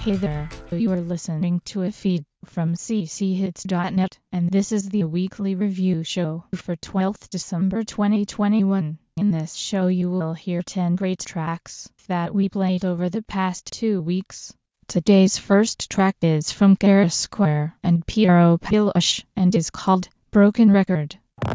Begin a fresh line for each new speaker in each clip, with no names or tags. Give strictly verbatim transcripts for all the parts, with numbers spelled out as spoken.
Hey there, you are listening to a feed from c c hits dot net, and this is the weekly review show for twelfth December twenty twenty-one. In this show you will hear ten great tracks that we played over the past two weeks. Today's first track is from Kara Square and Piero Pilush and is called Broken Record.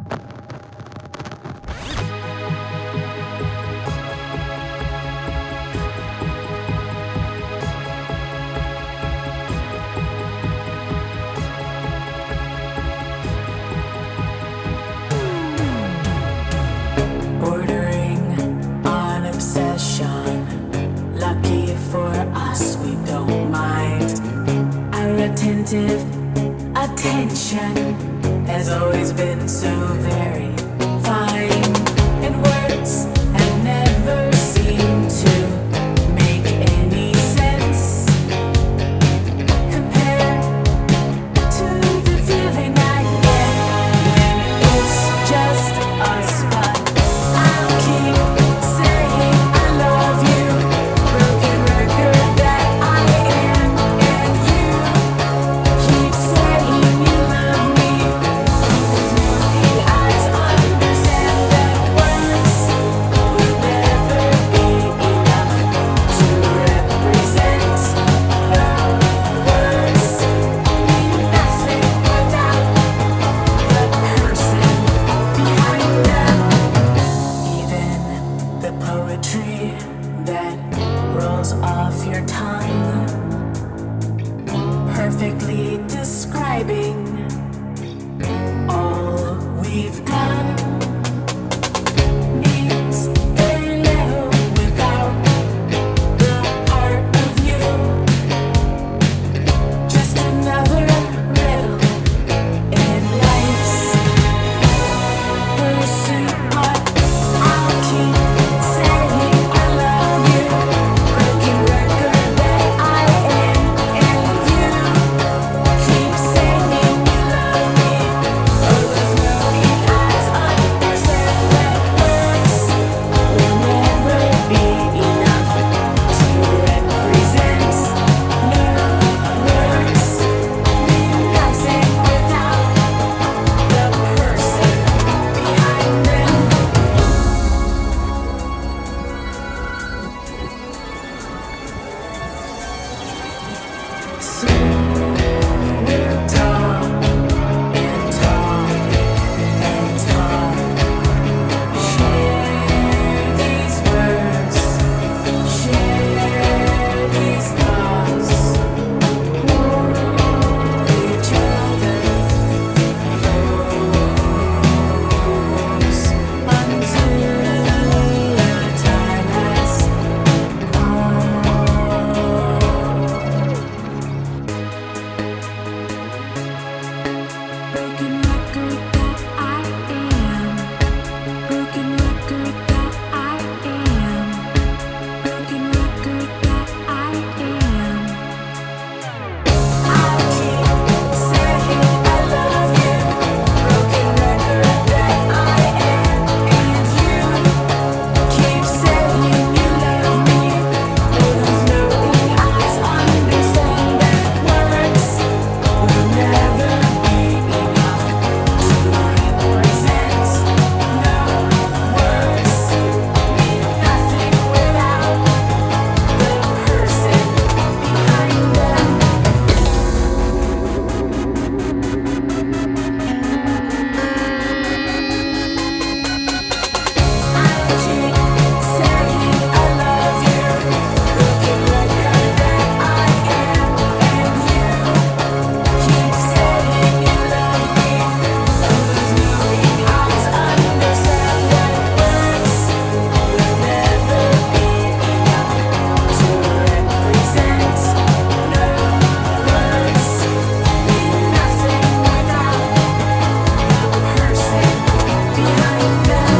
Attentive attention has always been so very fine, and words have never seemed to make any sense compared to the feeling I get when it's just us. But I'll keep saying I love you, broken record that I am, and you keep saying you love me. There's no need, eyes understand that words will never be enough to represent. No words mean nothing without the person behind them. Even the poetry that rolls off your tongue, perfectly describing all we've done, means very little without the part of you. Just another riddle in life's pursuit. But I'll keep saying I love you, broken record that I am, and you keep saying you love me. Oh, there's no need, eyes understand that words will never be enough to represent. No words mean nothing without the person behind them. So we'll talk and talk and talk, share these words, share these thoughts, hold each other close until the time has come. Broken record that I am. Broken record that I am. Broken record that I am. I'll keep saying I love you. Broken record that I am, and you keep saying you love me. Oh, there's no need, eyes understand that words will never be enough to represent. No words mean nothing without the person behind them. I'll keep saying I love you, broken record that I am, and you keep saying you love me. Oh, there's no need, eyes understand that words will never be enough to represent. No words mean nothing without the person behind them.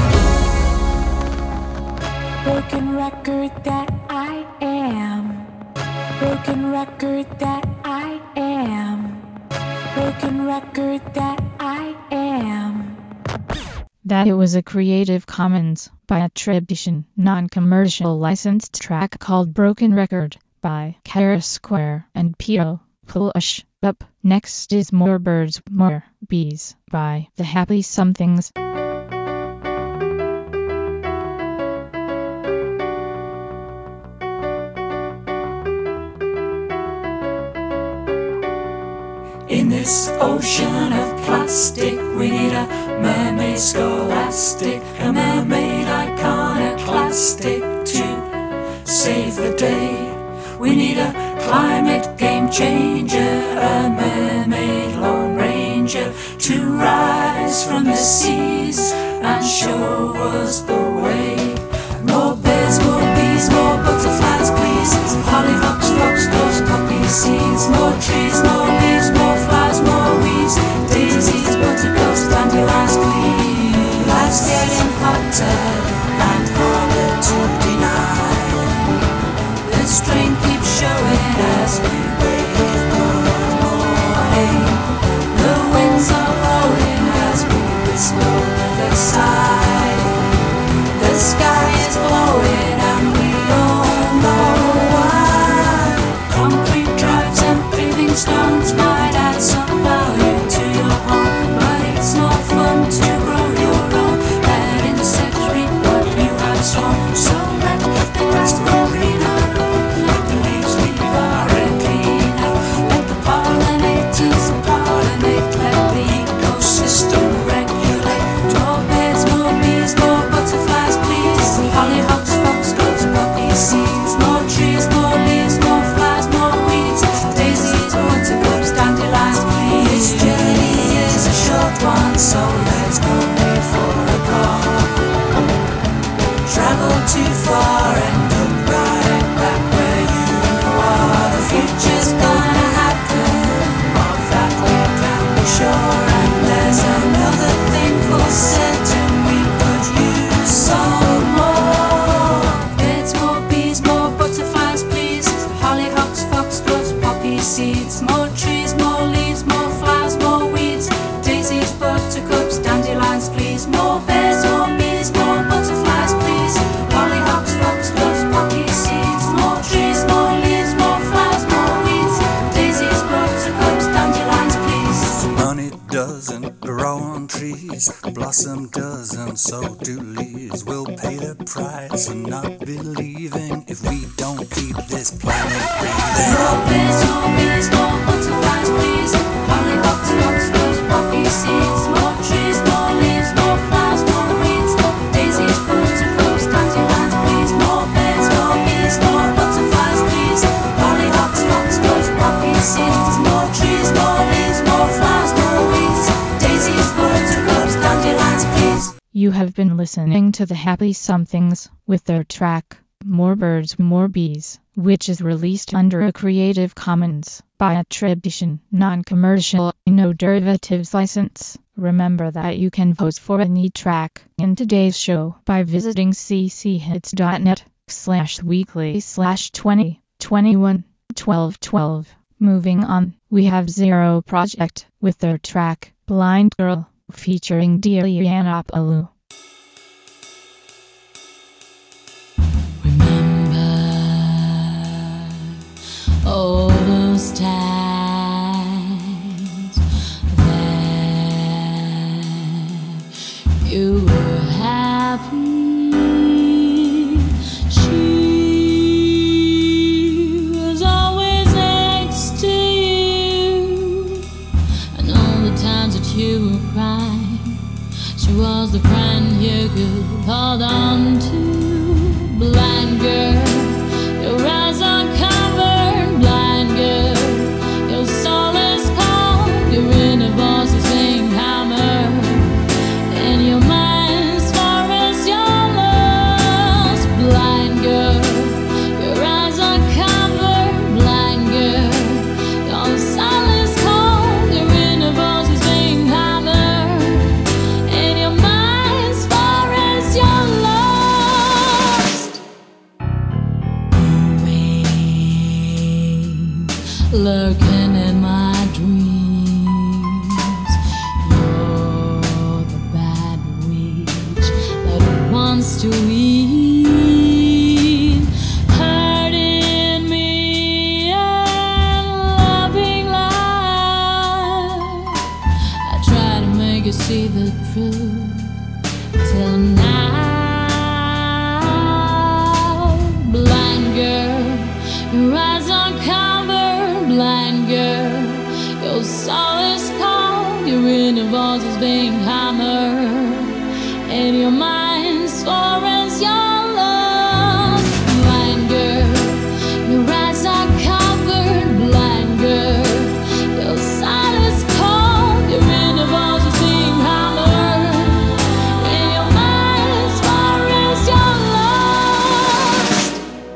Broken record that I am. Broken record that I am. Broken record that I am.
That it was a Creative Commons by attribution, non-commercial licensed track called Broken Record by Kara Square and P O. Push. Up next is More Birds, More Bees by The Happy Somethings.
In this ocean of plastic, we need a mermaid scholastic, a mermaid iconoclastic to save the day. We need a climate game changer, a mermaid lone ranger to rise from the seas and show us the way. More birds, more bees, more butterflies, please. Hollyhocks, foxgloves, poppy seeds. More trees, more leaves, more flowers, more weeds. Daisies, buttercups, dandelions, please. Life's getting hotter and harder to deny. The strain keeps showing as we wait for morning. The winds are blowing as we whisper with a sigh. The sky is glowing and we all know why. Concrete drives and paving stones might add some value to your home, but it's not fun to grow your own. Let insects reap what you have sown. So let the grass grow greener, let the leaves leave our air cleaner. Let the pollinators pollinate, let the ecosystem regulate. More birds, more bees, more butterflies, please. Hollyhocks, foxgloves, poppy seeds. More trees, more leaves, more flowers, more weeds. Daisies, buttercups, dandelions, please. This journey is a short one, so there's no need for a call. Travel too far and look right back where you are. The future's gonna happen, of that we can be sure. And there's another thing for certain, we could use some more. Birds, more bees, more butterflies, please. Hollyhocks, foxgloves, poppy seeds. More trees, more leaves, more flowers, more weeds. Daisies, buttercups, dandelions, please. More birds, more bees, more butterflies, please. Hollyhocks, foxgloves, poppy seeds. More trees, more leaves, more flowers, more weeds. Daisies, buttercups, dandelions, please.
Money doesn't grow on trees, blossom doesn't, so do leaves. We'll pay the price for not believing if we don't keep this planet breathing.
More birds, more bees, more butterflies, please. Hollyhocks, foxgloves, poppy seeds. More trees, more leaves, more flowers, more weeds. Daisies, buttercups, dandelions, please. More birds, more bees, more butterflies, please. Hollyhocks, foxgloves, poppy seeds. More trees, more leaves, more flowers, more weeds. Daisies, buttercups, dandelions, please.
You have been listening to The Happy Somethings with their track More Birds, More Bees, which is released under a Creative Commons by attribution, non-commercial, no derivatives license. Remember that you can vote for any track in today's show by visiting cchits.net slash weekly slash 20 21 12 12. Moving on, we have Zero Project with their track Blind Girl featuring Dianapalu.
All those times that you were happy, she was always next to you, and all the times that you were crying, she was the friend you could hold on to. Blind girl, your eyes are covered. Blind girl, your soul is cold. Your inner voice is saying hammer, and your mind's far as you're lost. Blind girl, your eyes are covered. Blind girl, your soul is cold. Your inner voice is saying hammer, and your mind's far as you're lost. Lurking in my dreams, you're the bad witch that wants to eat, hurting me in your mind as far as you're lost. Blind girl, your eyes are covered. Blind girl, your silence cold. Your intervals are being hammered in your mind as far as you're lost.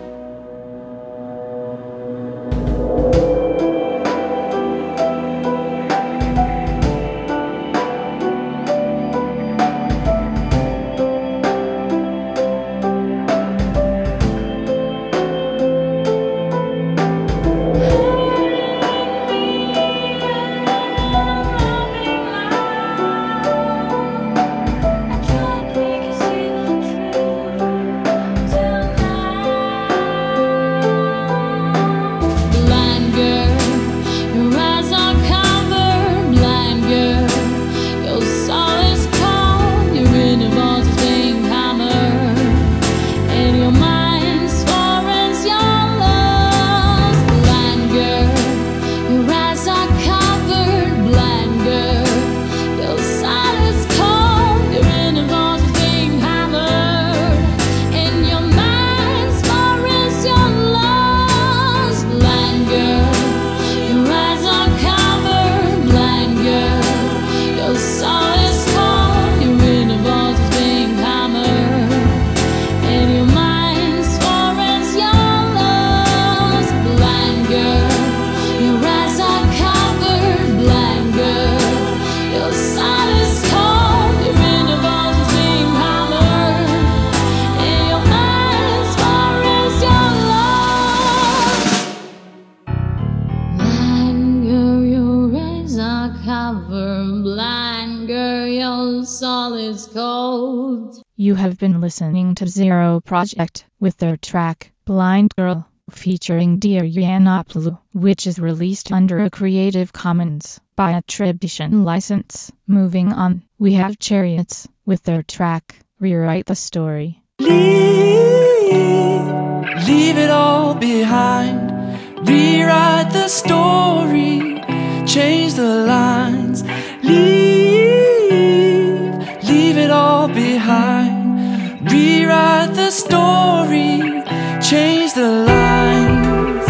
Blind girl, your eyes are covered. Blind girl, your soul is cold. Your intervals are being hammered in your mind as far as you're lost. Blind girl, your eyes are covered. Blind girl, your soul is cold. Your intervals are being hammered in your mind as far as you're lost. Blind girl, your eyes are covered. Blind girl, your soul is cold. Your intervals are being hammered in your mind as far as you're lost. Blind girl, your eyes are covered. Blind girl, your soul is cold. Your intervals are being hammered in your mind as far as you're lost. Blind girl, your eyes are covered. Blind girl, your soul is cold.
You have been listening to Zero Project with their track Blind Girl, featuring Dear Yiannopoulos, which is released under a Creative Commons by attribution license. Moving on, we have Chariots with their track Rewrite the Story.
Leave, leave it all behind. Rewrite the story, change the lines. Leave, leave it all behind. Rewrite the story, change the lines.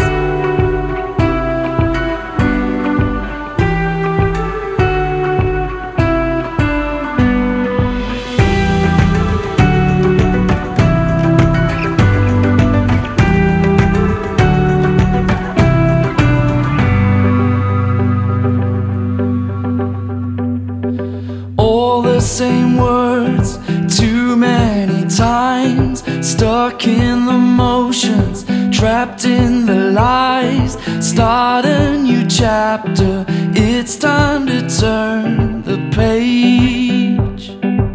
All the same words, too many times. Stuck in the motions, trapped in the lies. Start a new chapter, it's time to turn the page.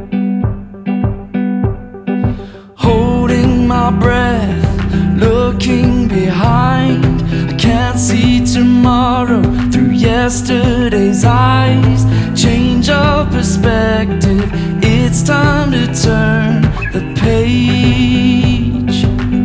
Holding my breath, looking behind. I can't see tomorrow through yesterday's eyes. Change of perspective, it's time to turn the page.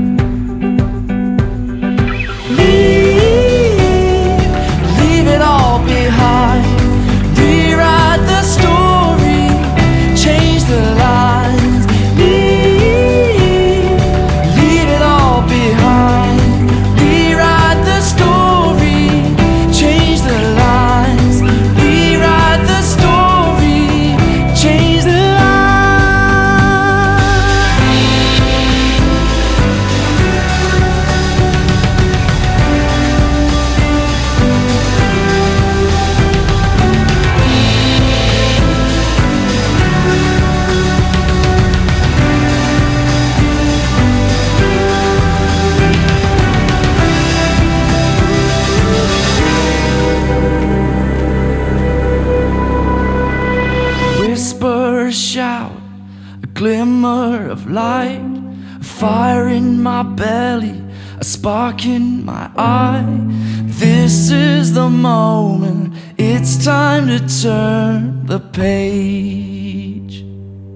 Leave, leave it all behind. Rewrite the story, change the lines. Leave, leave it all behind. Rewrite the story, change the lines. Rewrite the story, change the lines. Whisper, a shout, a glimmer of light, a fire in my belly, a spark in my eye. This is the moment, it's time to turn the page.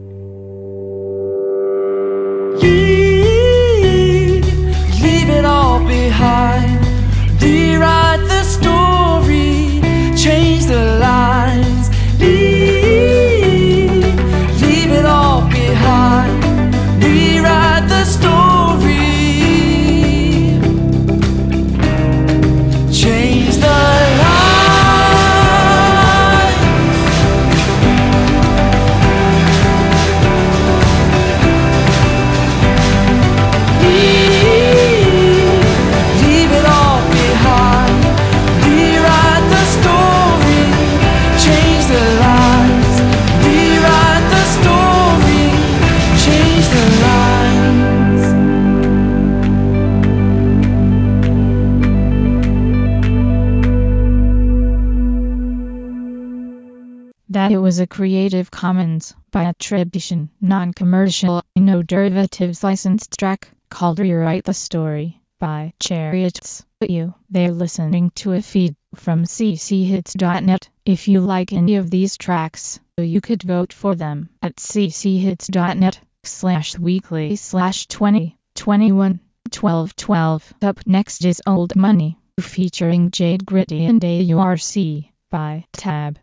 Leave, leave it all behind. Rewrite the story, change the lines. Leave, leave it all behind.
was a Creative Commons by attribution, non-commercial, no derivatives licensed track called Rewrite the Story by Chariots. You, they're listening to a feed from c c hits dot net. If you like any of these tracks, you could vote for them at c c hits dot net slash weekly slash twenty twenty-one twelve twelve. Up next is Old Money, featuring Jade Gritty and A U R C by Tab.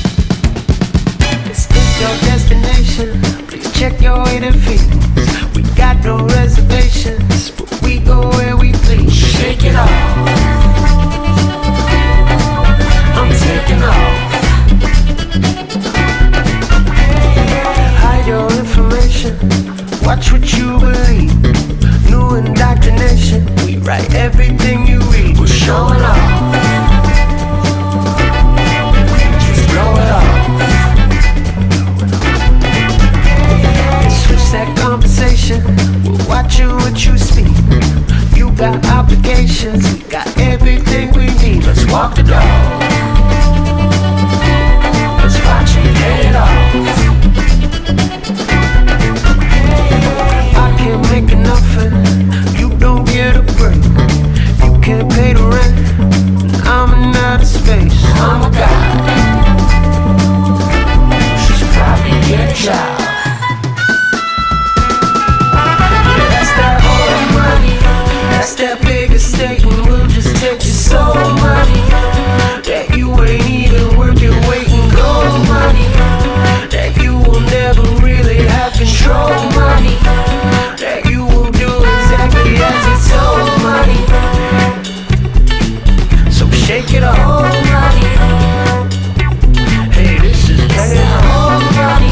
This is your destination. Please check your waiting fees. We got no reservations, but we go where we please.
Shake it off. I'm taking off.
Hide your information. Watch what you believe. New indoctrination. We write everything you read.
We're showing off. Just blow it off.
That conversation, we'll watch you what you speak. You got obligations, we got everything we need.
Let's walk the dog. Let's watch you get it off.
I can't make nothing, you don't get a break. You can't pay the rent, and I'm in outer space.
I'm a guy. You should probably get a job.
That's that big estate, and we'll just take your soul money. That you ain't even worth your weight in gold money. That you will never really have control money. That you will do exactly as you're told money. So shake it off. Hey, this is better old money.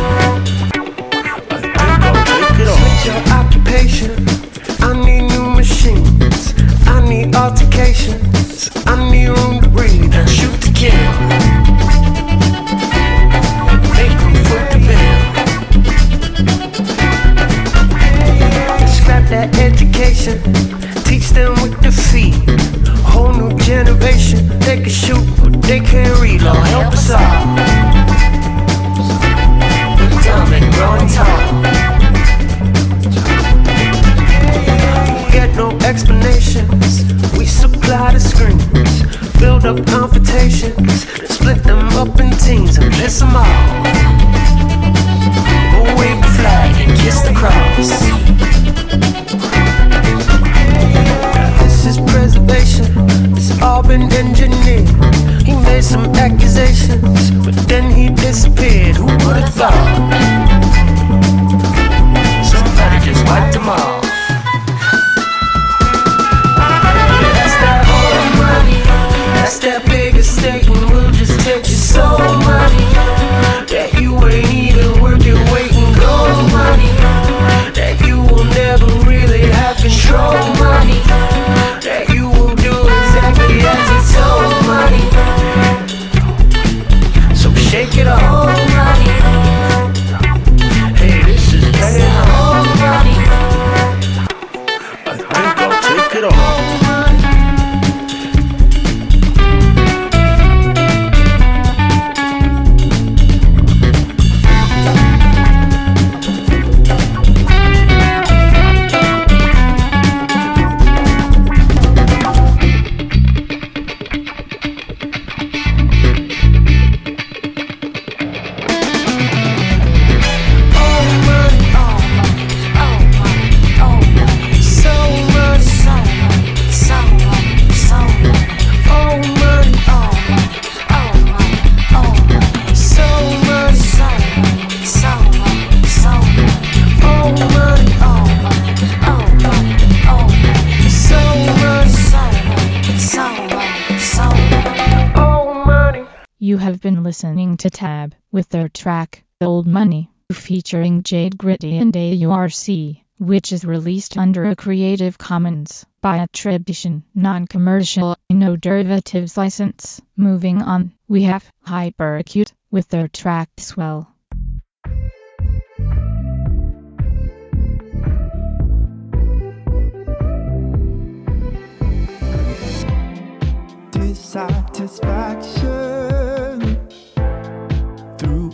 I think I'll take it off. Switch your occupation. I need new machines, I need altercations, I need room to breathe and shoot to kill. Make them foot the bill. Scrap that education, teach them with the feet. Whole new generation, they can shoot but they can't read. Lord help us all.
We're dumb and growing tall.
No explanations, we supply the screens. Build up confrontations, split them up in teams and piss them off. We'll wave the flag and kiss the cross. This is preservation, it's all been engineered. He made some accusations, but then he disappeared. Who would've thought?
Somebody just wiped them all.
That's that big estate, and we'll just take your soul money. That you ain't even worth your weight in gold money. That you will never really have control money. That you will do exactly as you're told money. So shake it off. Hey, this is better old money. I think I'll take it off.
You have been listening to Tab with their track, Old Money, featuring Jade Gritty and A U R C, which is released under a Creative Commons by attribution, non-commercial, no derivatives license. Moving on, we have Hyperacute with their track Swell.
Dissatisfaction through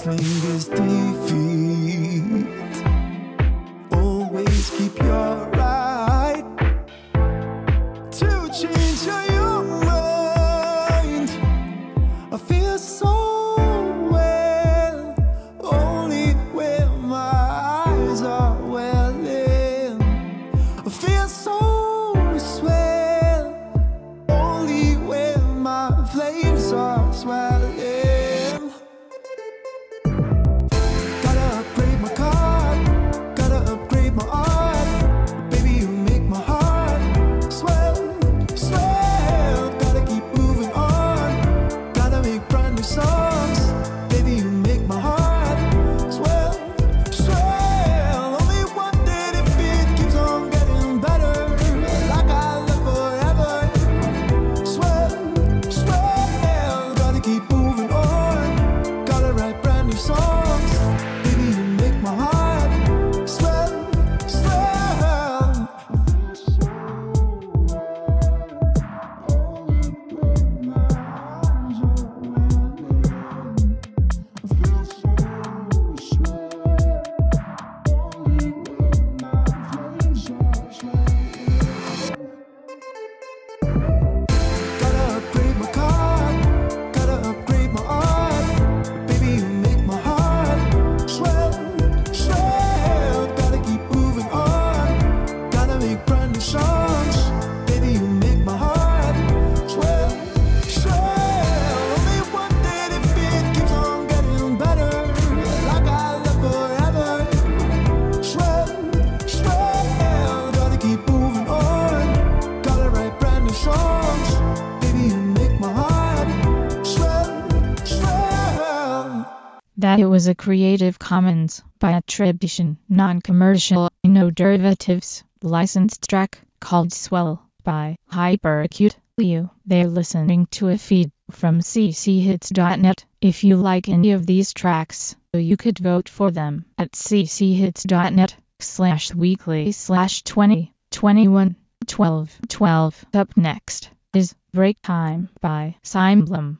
wrestling is defeat. Always keep your right to change your mind. I feel so well only when my eyes are welling. I feel so swell only when my flames are swelling. Gotta upgrade my card, gotta upgrade my art. Baby, you make my heart swell, swell. Gotta keep moving on, gotta make brand new songs. Baby, you make my heart swell, swell. Only one day if it keeps on getting better, like I love forever. Swell, swell. Gotta keep moving on, gotta write brand new songs. Baby, you make my heart swell, swell. Gotta upgrade my card, gotta upgrade my art. Baby, you make my heart swell, swell. Gotta keep moving on, gotta make brand new songs. Baby, you make my heart swell, swell. Only one day if it keeps on getting better, like I love forever. Swell, swell. Gotta keep moving on, gotta write brand new songs. Baby, you make my heart swell, swell.
That it was a Creative Commons by attribution, non-commercial, no derivatives, licensed track called Swell by Hyperacute. You, they're listening to a feed from c c hits dot net. If you like any of these tracks, you could vote for them at c c hits dot net slash weekly slash twenty twenty-one twelve twelve. Up next is Break Time by Simblem.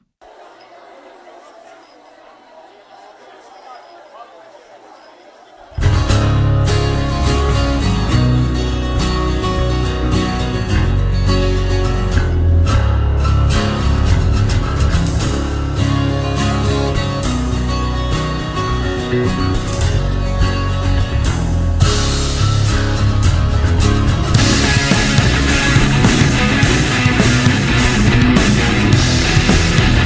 Gotta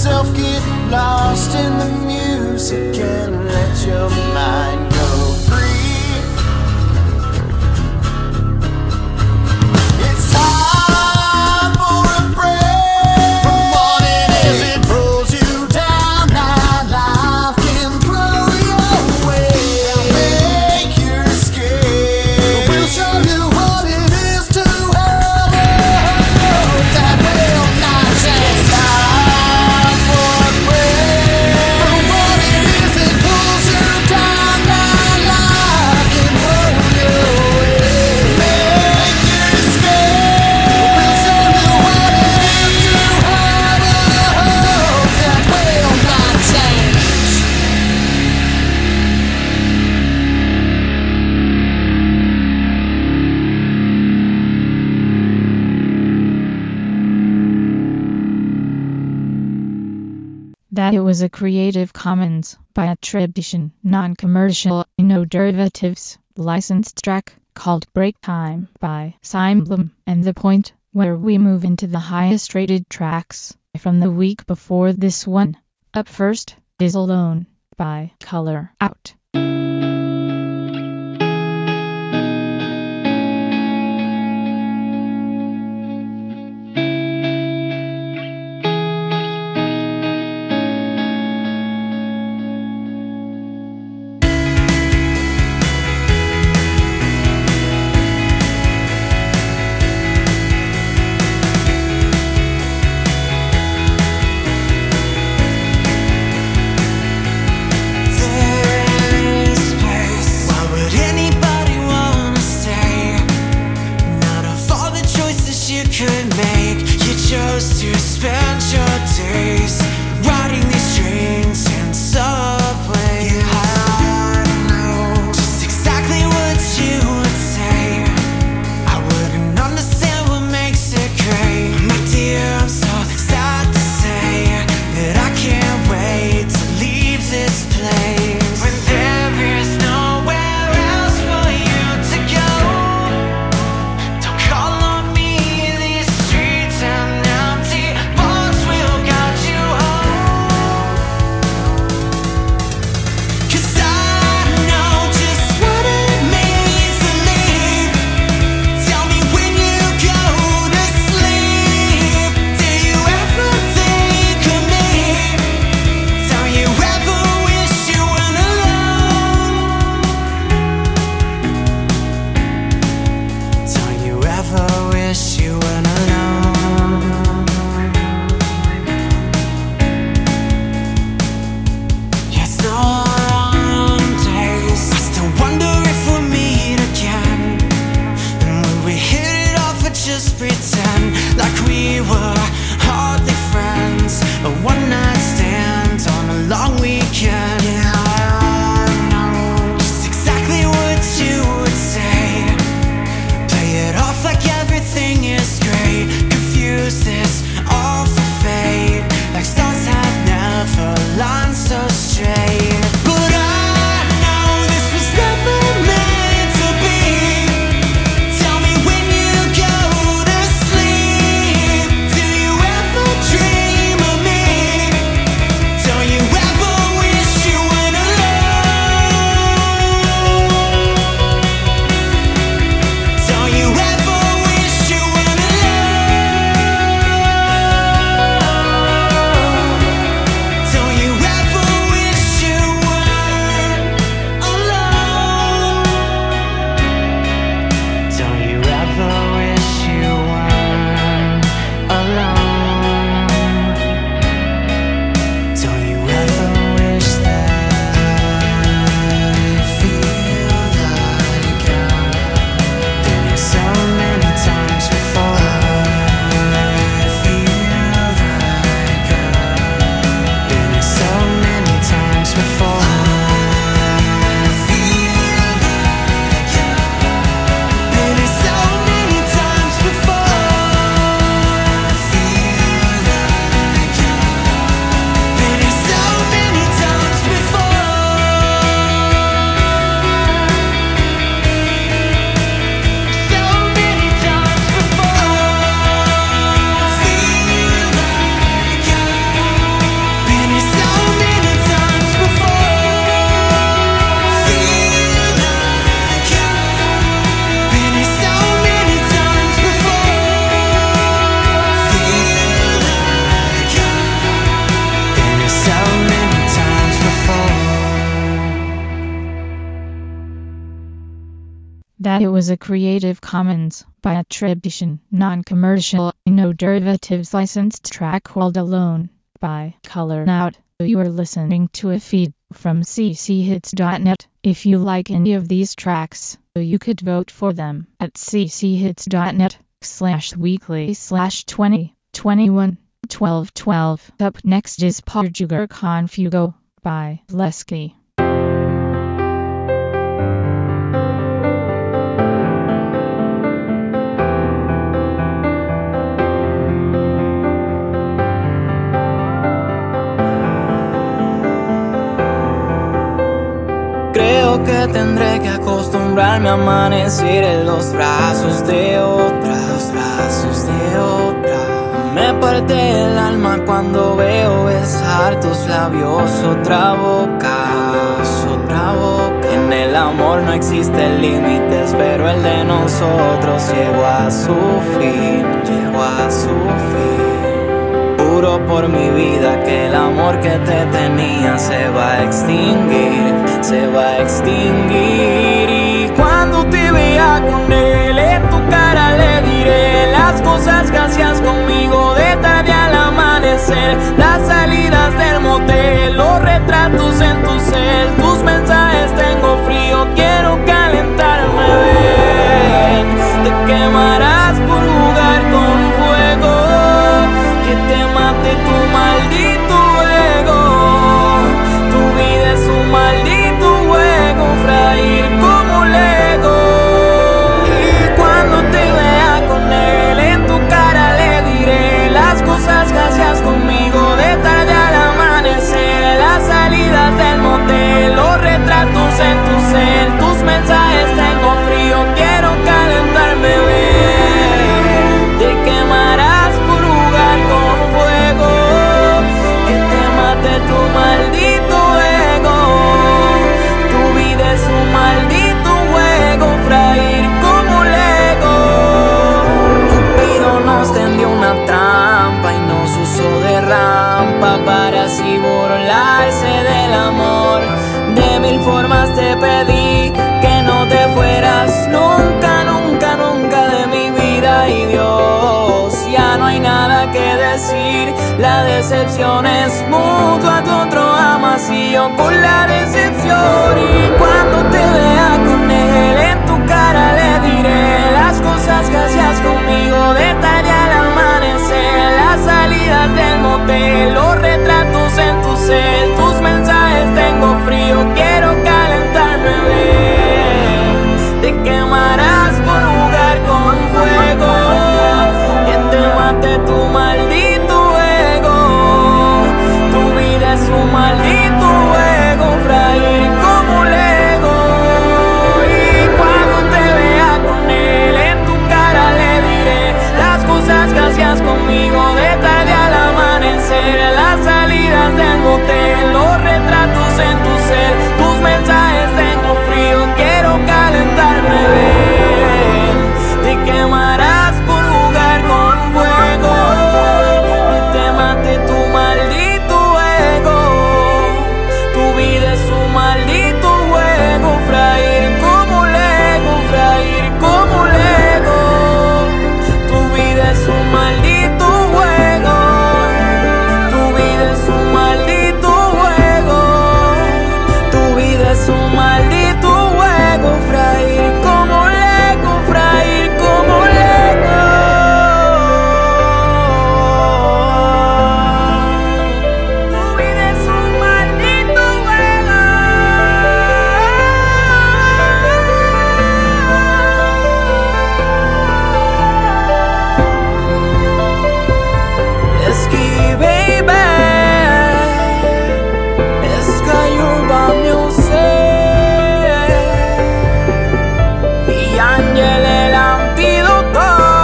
yourself get lost in the music and let your mind go free. It's time for a break from what it is. It pulls you down. Now life can throw you away. Make your escape. We'll show you what it is to have a hope that will not change. Time for a break from what it is. It pulls you down. Now life can throw you away. Make your escape. We'll show you what it is to have a hope that will not change.
That it was a Creative Commons by attribution, non-commercial, no derivatives, licensed track called Break Time by Symblem, and the point where we move into the highest rated tracks from the week before this one. Up first is Alone by Color Out.
There
that it was a Creative Commons by attribution, non-commercial, no derivatives licensed track called Alone by Color Out. You are listening to a feed from c c hits dot net. If you like any of these tracks, you could vote for them at c c hits dot net slash weekly slash twenty twenty-one twelve twelve. Up next is Portugal Confugo by Lesky.
Creo que tendré que acostumbrarme a amanecer en los brazos de otra, los brazos de otra. Me parte el alma cuando veo besar tus labios, otra boca, otra boca. En el amor no existen límites, pero el de nosotros llegó a su fin, llegó a su fin. Juro por mi vida que el amor que te tenía se va a extinguir, se va a extinguir. Y cuando te vea con él, en tu cara le diré las cosas que hacías conmigo de tarde al amanecer, las salidas del motel, los retratos en tu cel, tus mensajes tengo frío, quiero calentarme, ven. Te quemarás por jugar con fuego, que te mate tu maldito ego. Tu vida es un maldito juego, frair como Lego. Y cuando te vea con él, en tu cara le diré las cosas que hacías conmigo de tarde al amanecer, las salidas del motel, los retratos en tu cel, tus mensajes tengo frío, quiero calentarme, ven. Te quemarás por jugar con fuego, que te mate tu maldito ego. Tu vida es un maldito juego, frair como Lego. Cupido nos tendió una trampa y nos usó de rampa para así burlarse del amor. De mil formas te pedí que no te fueras nunca, nunca, nunca de mi vida, y Dios, ya no hay nada que decir. La decepción es mutua, tu otro amas y yo con la decepción. Y cuando te vea con él, en tu cara le diré las cosas que hacías conmigo de tarde al amanecer, las salidas del motel, los retratos en tu cel, tus mensajes tengo frío, quiero calentarme, ven. Te quemarás por jugar con fuego, que te mate tu maldito ego. Tu vida es un maldito juego, frair como Lego. Y cuando te vea con él, en tu cara le diré las cosas que hacías conmigo de tarde al amanecer, las salidas del motel, los retratos en tu cel, tus mensajes tengo frío, quiero calentarme, ven. Te quemarás por jugar con fuego, que te mate tu maldito ego. Tu vida es un maldito juego, frair como Lego, frair como Lego. Tu vida es un maldito juego, tu vida es un maldito juego. Tu vida es un maldito juego, frair como Lego, frair como Lego. Tu vida es un maldito juego. Lesky, baby, Sky Urban Music y Ángel el antídoto.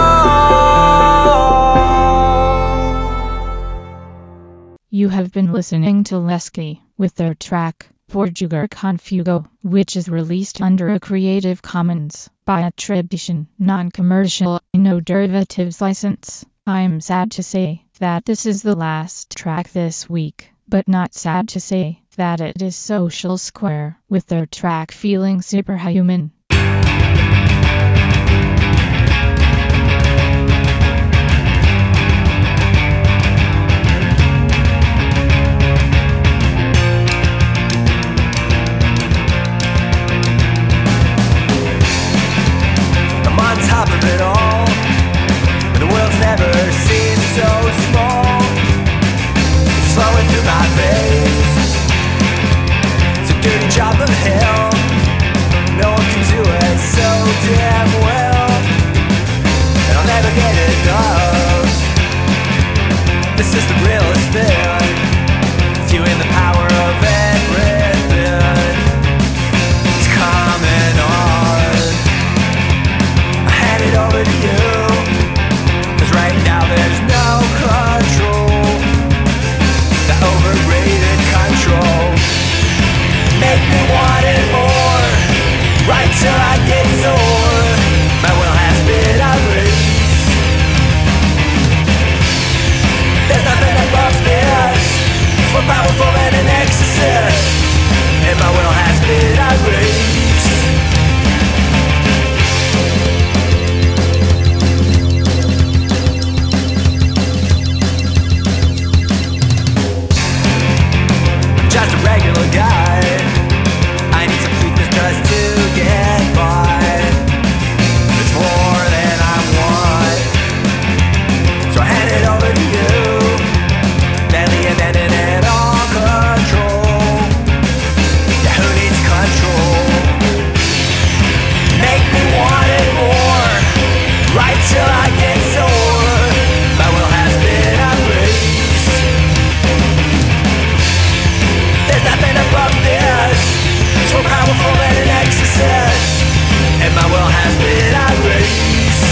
You have been listening to Lesky with their track Portugal Confugo, which is released under a Creative Commons by attribution, non-commercial, no derivatives license. I'm sad to say that this is the last track this week, but not sad to say that it is Social Square with their track Feeling Superhuman.
job of hell. No one can do it so damn well, and I'll never get enough. This is the realest thing, viewing the power of everything. It's coming on. I hand it over to you, 'cause right now there's no control. The overrated control. Make me want it more, right till I get sore. My will has been unleashed. There's nothing above this, it's more powerful than an exorcist, and my will has been unleashed. Just a regular guy, I need some sweetness just to get by. It's more than I want, so I hand it over to you. Deadly and ended it all control. Yeah, who needs control? Make me want it more, right till I get sore. My will has been unleashed. There's nothing above this, it's more powerful than an exorcist, and my will has been unleashed.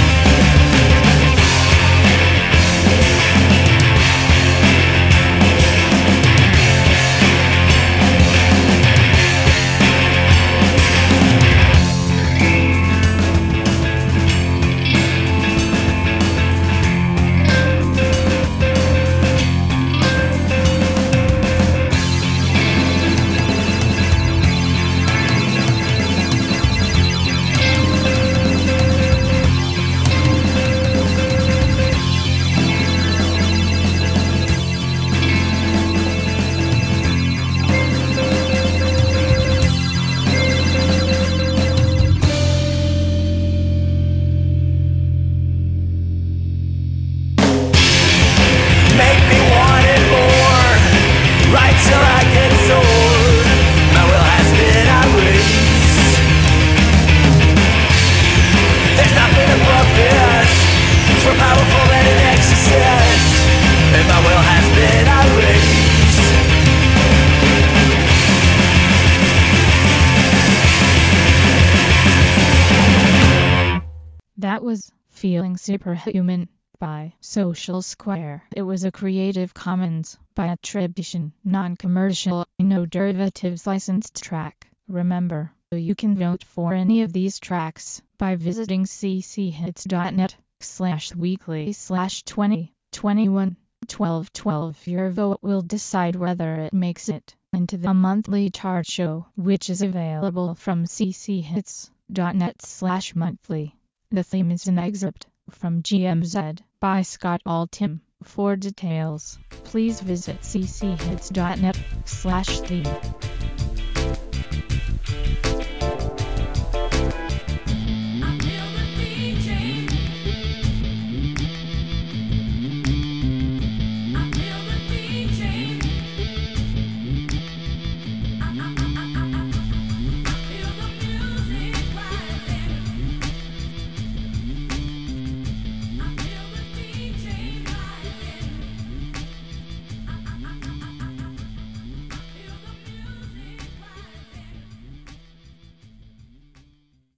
Make me want it more, right till I get sore. My will has been unleashed. There's nothing above this, it's more powerful than an exorcist, and my will has been unleashed.
That was Feeling Superhuman by Social Square. It was a Creative Commons by attribution, non-commercial, no derivatives licensed track. Remember, you can vote for any of these tracks by visiting cchits.net slash weekly slash 20 21 12 12. Your vote will decide whether it makes it into the monthly chart show, which is available from cchits.net slash monthly. The theme is an excerpt from G M Z by Scott Altham. For details, please visit cchits.net slash theme.